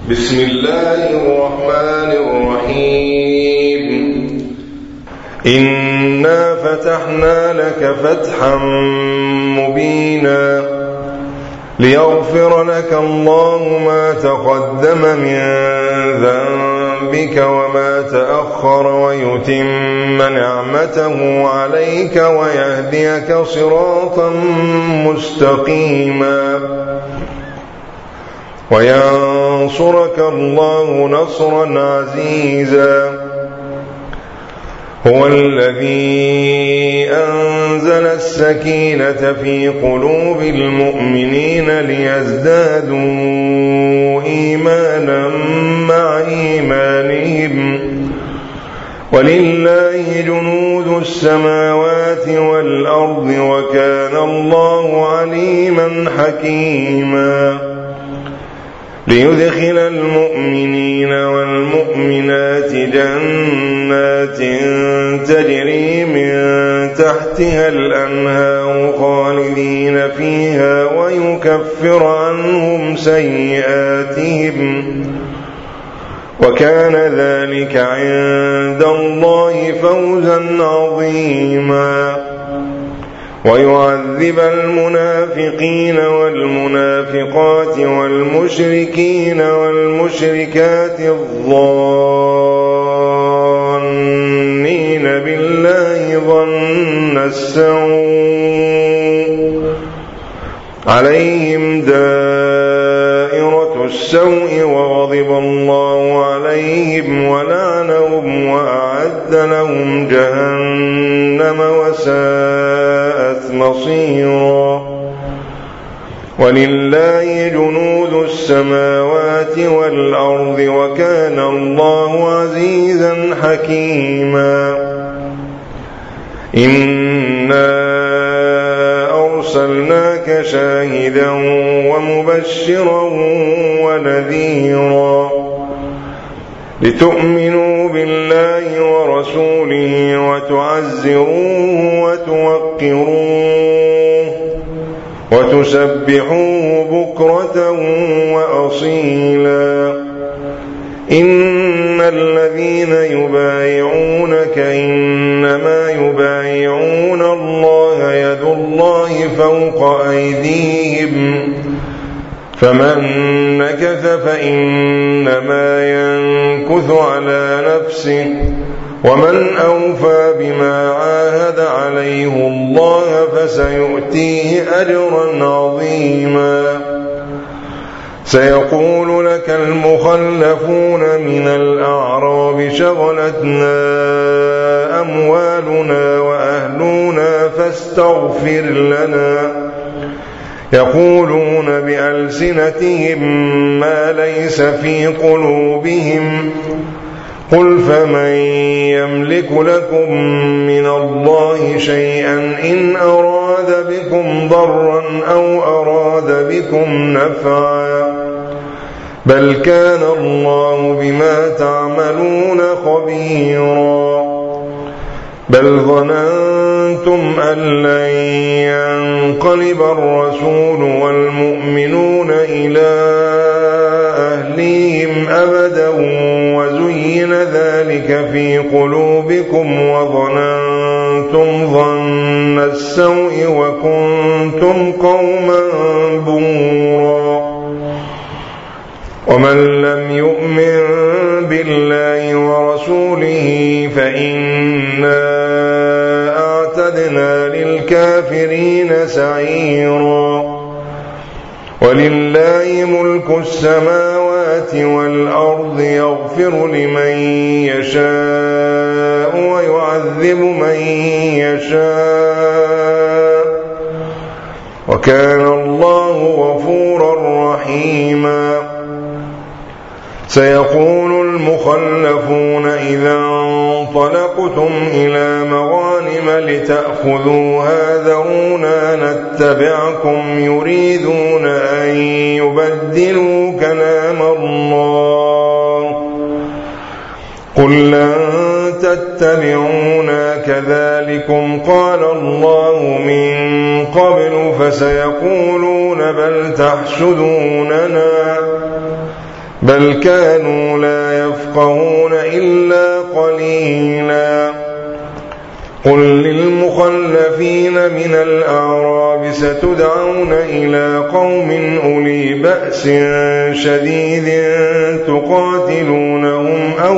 بسم الله الرحمن الرحيم إنا فتحنا لك فتحا مبينا ليغفر لك الله ما تقدم من ذنبك وما تأخر ويتم نعمته عليك ويهديك صراطا مستقيما وينصرك الله نصرا عزيزا هو الذي أنزل السكينة في قلوب المؤمنين ليزدادوا إيمانا مع إيمانهم ولله جنود السماوات والأرض وكان الله عليما حكيما ليدخل المؤمنين والمؤمنات جنات تجري من تحتها الأنهار خالدين فيها ويكفر عنهم سيئاتهم وكان ذلك عند الله فوزا عظيما ويعذب المنافقين والمنافقات والمشركين والمشركات الظانين بالله ظن السوء عليهم دائرة السوء وغضب الله عليهم ولعنهم وأعد لهم جهنم وساءت مصيرا ولله جنود السماوات والأرض وكان الله عزيزا حكيما إنا أرسلناك شاهدا ومبشرا ونذيرا لتؤمنوا بالله ورسوله وتعزروه وتوقروه وتسبحوه بكرة وأصيلا إن الذين يبايعونك إنما يبايعون الله يد الله فوق أيديهم فمن نكث فإنما ينكث على نفسه ومن أوفى بما عاهد عليه الله فسيؤتيه أجرا عظيما سيقول لك المخلفون من الأعراب شغلتنا أموالنا وأهلنا فاستغفر لنا يقولون بألسنتهم ما ليس في قلوبهم قل فمن يملك لكم من الله شيئا إن أراد بكم ضرا أو أراد بكم نفعا بل كان الله بما تعملون خبيرا بل ظننتم أن لن ينقلب الرسول والمؤمنون إلى أهليهم أبدا وزين ذلك في قلوبكم وظننتم ظن السوء وكنتم قوما بورا ومن لم يؤمن بالله ورسوله فإنا أعتدنا للكافرين سعيرا ولله ملك السماوات والأرض يغفر لمن يشاء ويعذب من يشاء وكان الله غفورا رحيما سيقول المخلفون إذا انطلقتم إلى مغانم لتأخذوها ذرونا نتبعكم يريدون أن يبدلوا كلام الله قل لن تتبعونا كذلكم قال الله من قبل فسيقولون بل تحسدوننا بل كانوا لا يفقهون إلا قليلا. قل للمخلفين من الأعراب ستدعون إلى قوم أولي بأس شديد تقاتلونهم أو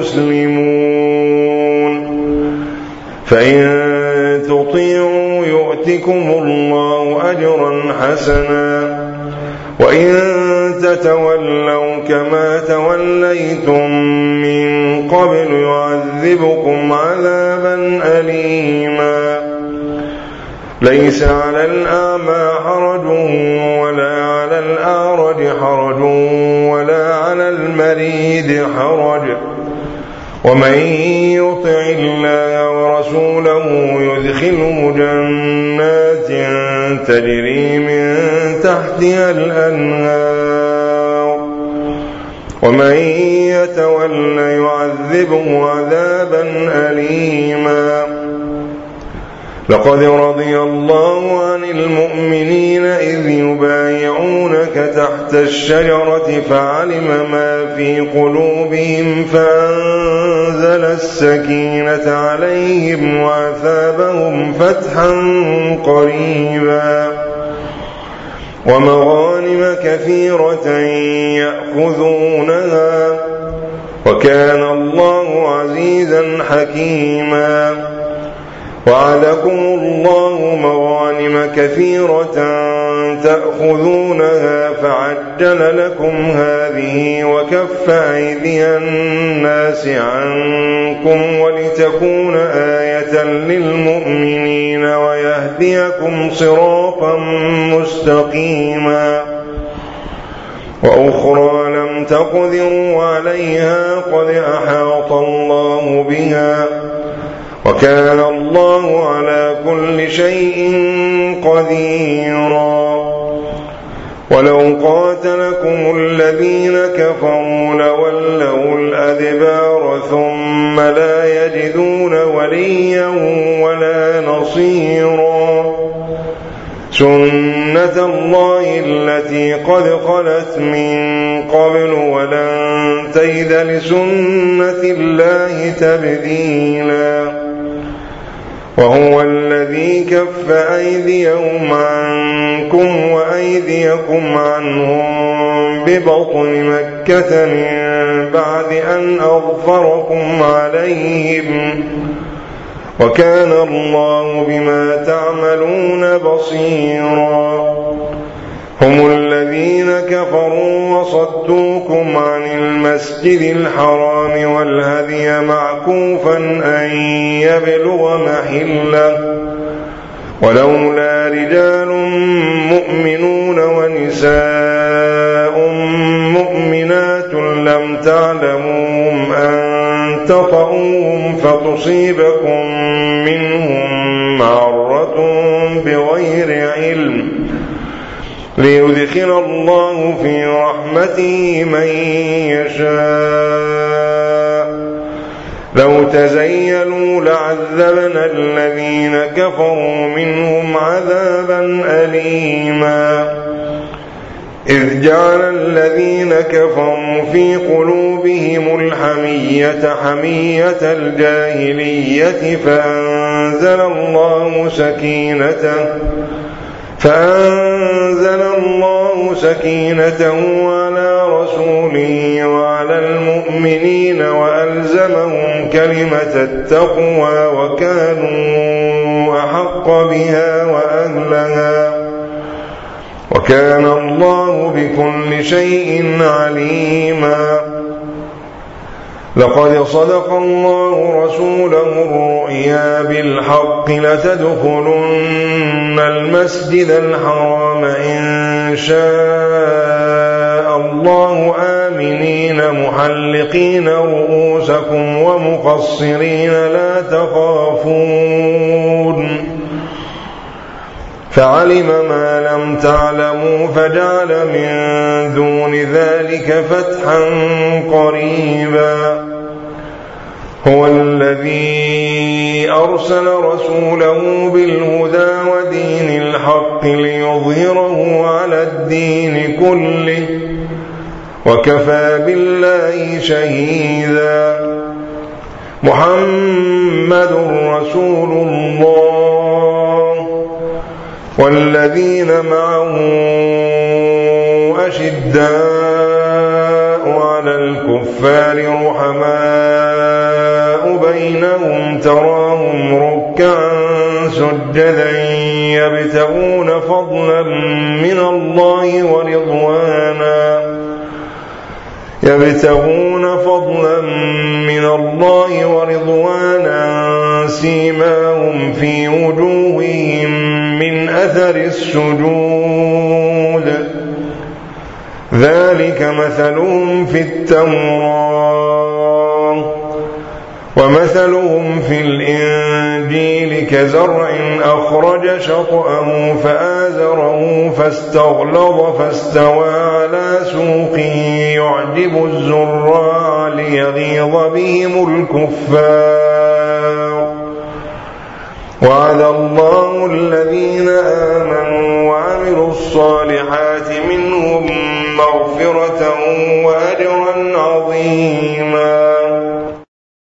يسلمون، فإن تطيعوا يؤتكم الله أجرا حسنا، وإن تتولوا كما توليتم من قبل يعذبكم عذابا أليما. ليس على الأعمى حرج ولا على الأعرج حرج ولا على المريض حرج، ومن يطع الله ورسوله يدخله جنات تجري من تحتها الأنهار، ومن يتول يعذبه عذابا أليما. لقد رضي الله عن المؤمنين إذ يبايعونك تحت الشجرة فعلم ما في قلوبهم فأنزل السكينة عليهم وأثابهم فتحا قريبا، ومغانم كثيرة يأخذونها، وكان الله عزيزا حكيما. وعدكم الله مغانم كثيرة تأخذونها فعجل لكم هذه وكف أيدي الناس عنكم ولتكون آية للمؤمنين ويهديكم صراطا مستقيما. وأخرى لم تقدروا عليها قد أحاط الله بها، وكان الله على كل شيء قديرا. ولو قاتلكم الذين كفروا لولوا الأدبار ثم لا يجدون وليا ولا نصيرا. سنة الله التي قد خلت من قبل ولن تجد لسنة الله تبديلا. وهو الذي كف أيديهم عنكم وأيديكم عنهم ببطن مكة من بعد أن أظفركم عليهم، وكان الله بما تعملون بصيرا. هم الذين كفروا وصدوكم عن المسجد الحرام والهدي معكوفا أن يبلغ محله، ولولا رجال مؤمنون ونساء مؤمنات لم تعلموهم أن تطؤوهم فتصيبكم منهم معرة بغير علم، ليدخل الله في رحمته من يشاء. لو تزيلوا لعذبنا الذين كفروا منهم عذابا أليما. إذ جعل الذين كفروا في قلوبهم الحمية حمية الجاهلية فأنزل الله سكينته على رسوله وعلى المؤمنين وألزمهم كلمة التقوى وكانوا أحق بها وأهلها، وكان الله بكل شيء عليما. لقد صدق الله رسوله الرؤيا بالحق لتدخلن المسجد الحرام إن شاء الله آمنين محلقين رؤوسكم ومقصرين لا تخافون، فعلم ما لم تعلموا فجعل من دون ذلك فتحا قريبا. هو الذي أرسل رسوله بالهدى ودين الحق ليظهره على الدين كله وكفى بالله شهيدا. محمد رسول الله والذين معه أشداء على الكفار رحماء بينهم تراهم ركعا سجدا يبتغون فضلا من الله ورضوانا سيماهم في وجوههم من أثر السجود ذلك مثلهم في التوراة ومثلهم في الإنجيل كزرع أخرج شطأه فآزره فاستغلظ فاستوى على سوقه يعجب الزراع ليغيظ بهم الكفار. وعد الله الذين آمنوا وعملوا الصالحات منهم مغفرة وأجرا عظيما.